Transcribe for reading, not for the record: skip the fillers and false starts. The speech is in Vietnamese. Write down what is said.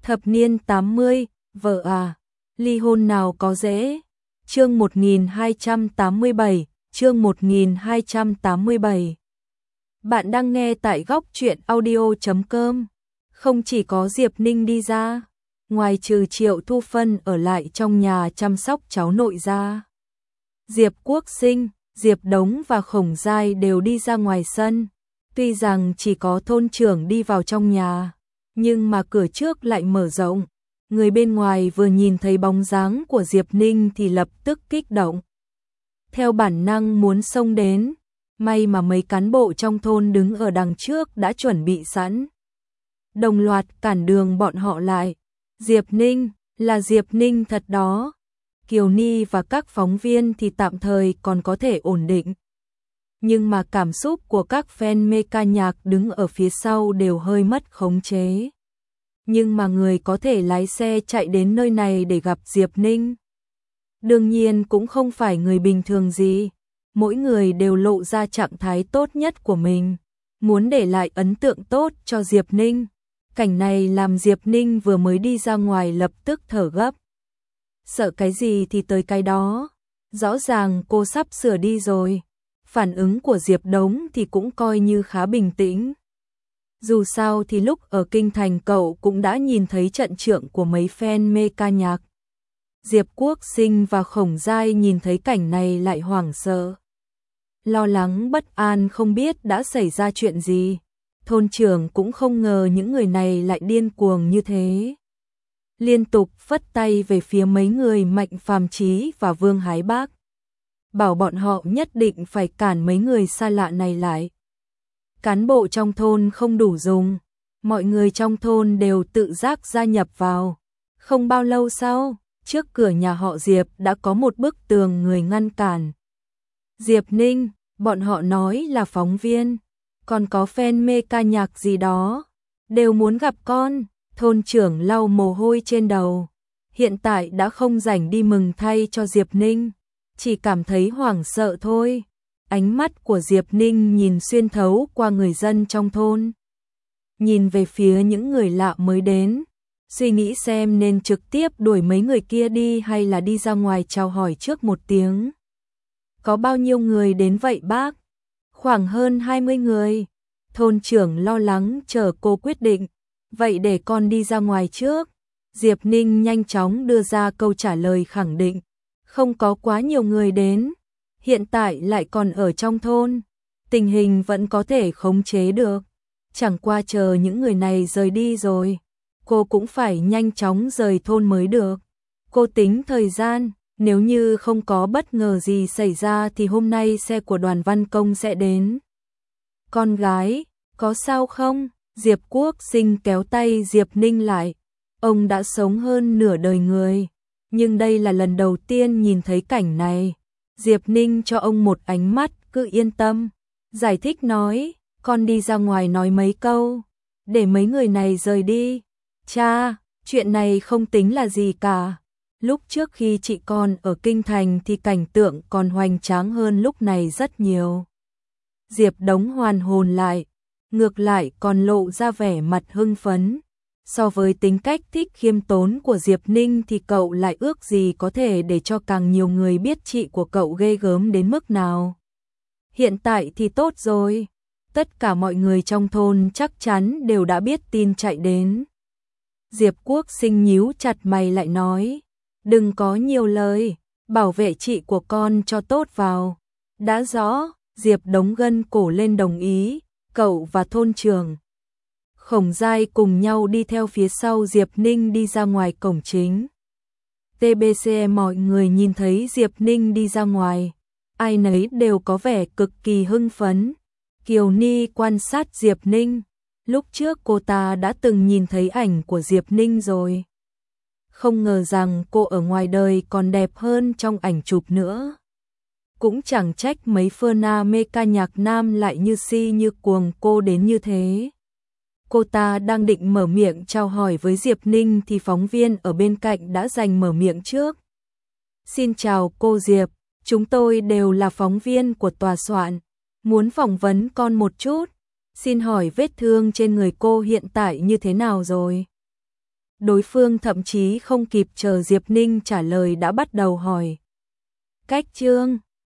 Thập niên 80, vợ à, ly hôn nào có dễ. Chương 1287, chương 1287. Bạn đang nghe tại góc truyện audio.com. Không chỉ có Diệp Ninh đi ra, ngoài trừ Triệu Thu Phân ở lại trong nhà chăm sóc cháu nội ra, Diệp Quốc Sinh, Diệp Đống và Khổng Giai đều đi ra ngoài sân. Tuy rằng chỉ có thôn trưởng đi vào trong nhà, nhưng mà cửa trước lại mở rộng. Người bên ngoài vừa nhìn thấy bóng dáng của Diệp Ninh thì lập tức kích động. Theo bản năng muốn xông đến, may mà mấy cán bộ trong thôn đứng ở đằng trước đã chuẩn bị sẵn. Đồng loạt cản đường bọn họ lại. Diệp Ninh, là Diệp Ninh thật đó. Kiều Ni và các phóng viên thì tạm thời còn có thể ổn định. Nhưng mà cảm xúc của các fan mê ca nhạc đứng ở phía sau đều hơi mất khống chế. Nhưng mà người có thể lái xe chạy đến nơi này để gặp Diệp Ninh, đương nhiên cũng không phải người bình thường gì. Mỗi người đều lộ ra trạng thái tốt nhất của mình, muốn để lại ấn tượng tốt cho Diệp Ninh. Cảnh này làm Diệp Ninh vừa mới đi ra ngoài lập tức thở gấp. Sợ cái gì thì tới cái đó. Rõ ràng cô sắp sửa đi rồi. Phản ứng của Diệp Đống thì cũng coi như khá bình tĩnh. Dù sao thì lúc ở Kinh Thành cậu cũng đã nhìn thấy trận trượng của mấy fan mê ca nhạc. Diệp Quốc Sinh và Khổng Giai nhìn thấy cảnh này lại hoảng sợ. Lo lắng bất an không biết đã xảy ra chuyện gì. Thôn trưởng cũng không ngờ những người này lại điên cuồng như thế. Liên tục phất tay về phía mấy người Mạnh Phàm Chí và Vương Hái Bác, bảo bọn họ nhất định phải cản mấy người xa lạ này lại. Cán bộ trong thôn không đủ dùng, mọi người trong thôn đều tự giác gia nhập vào. Không bao lâu sau, trước cửa nhà họ Diệp đã có một bức tường người ngăn cản. Diệp Ninh, bọn họ nói là phóng viên, còn có fan mê ca nhạc gì đó, đều muốn gặp con. Thôn trưởng lau mồ hôi trên đầu, hiện tại đã không rảnh đi mừng thay cho Diệp Ninh, chỉ cảm thấy hoảng sợ thôi. Ánh mắt của Diệp Ninh nhìn xuyên thấu qua người dân trong thôn, nhìn về phía những người lạ mới đến, suy nghĩ xem nên trực tiếp đuổi mấy người kia đi hay là đi ra ngoài chào hỏi trước một tiếng. Có bao nhiêu người đến vậy bác? Khoảng hơn 20 người. Thôn trưởng lo lắng chờ cô quyết định. Vậy để con đi ra ngoài trước. Diệp Ninh nhanh chóng đưa ra câu trả lời khẳng định. Không có quá nhiều người đến. Hiện tại lại còn ở trong thôn. Tình hình vẫn có thể khống chế được. Chẳng qua chờ những người này rời đi rồi, cô cũng phải nhanh chóng rời thôn mới được. Cô tính thời gian, nếu như không có bất ngờ gì xảy ra thì hôm nay xe của Đoàn Văn Công sẽ đến. Con gái, có sao không? Diệp Quốc Sinh kéo tay Diệp Ninh lại. Ông đã sống hơn nửa đời người, nhưng đây là lần đầu tiên nhìn thấy cảnh này. Diệp Ninh cho ông một ánh mắt, cứ yên tâm. Giải thích nói, con đi ra ngoài nói mấy câu, để mấy người này rời đi. Cha, chuyện này không tính là gì cả. Lúc trước khi chị con ở Kinh Thành thì cảnh tượng còn hoành tráng hơn lúc này rất nhiều. Diệp Đống hoàn hồn lại, ngược lại còn lộ ra vẻ mặt hưng phấn. So với tính cách thích khiêm tốn của Diệp Ninh thì cậu lại ước gì có thể để cho càng nhiều người biết chị của cậu ghê gớm đến mức nào. Hiện tại thì tốt rồi, tất cả mọi người trong thôn chắc chắn đều đã biết tin chạy đến. Diệp Quốc Sinh nhíu chặt mày lại nói, đừng có nhiều lời, bảo vệ chị của con cho tốt vào. Đã rõ. Diệp Đống gân cổ lên đồng ý. Cậu và thôn trưởng Khổng Giai cùng nhau đi theo phía sau Diệp Ninh đi ra ngoài cổng chính. TBC mọi người nhìn thấy Diệp Ninh đi ra ngoài, ai nấy đều có vẻ cực kỳ hưng phấn. Kiều Ni quan sát Diệp Ninh, lúc trước cô ta đã từng nhìn thấy ảnh của Diệp Ninh rồi. Không ngờ rằng cô ở ngoài đời còn đẹp hơn trong ảnh chụp nữa. Cũng chẳng trách mấy phơ mê ca nhạc nam lại như si như cuồng cô đến như thế. Cô ta đang định mở miệng chào hỏi với Diệp Ninh thì phóng viên ở bên cạnh đã giành mở miệng trước. Xin chào cô Diệp, chúng tôi đều là phóng viên của tòa soạn, muốn phỏng vấn con một chút. Xin hỏi vết thương trên người cô hiện tại như thế nào rồi? Đối phương thậm chí không kịp chờ Diệp Ninh trả lời đã bắt đầu hỏi. Cách Trương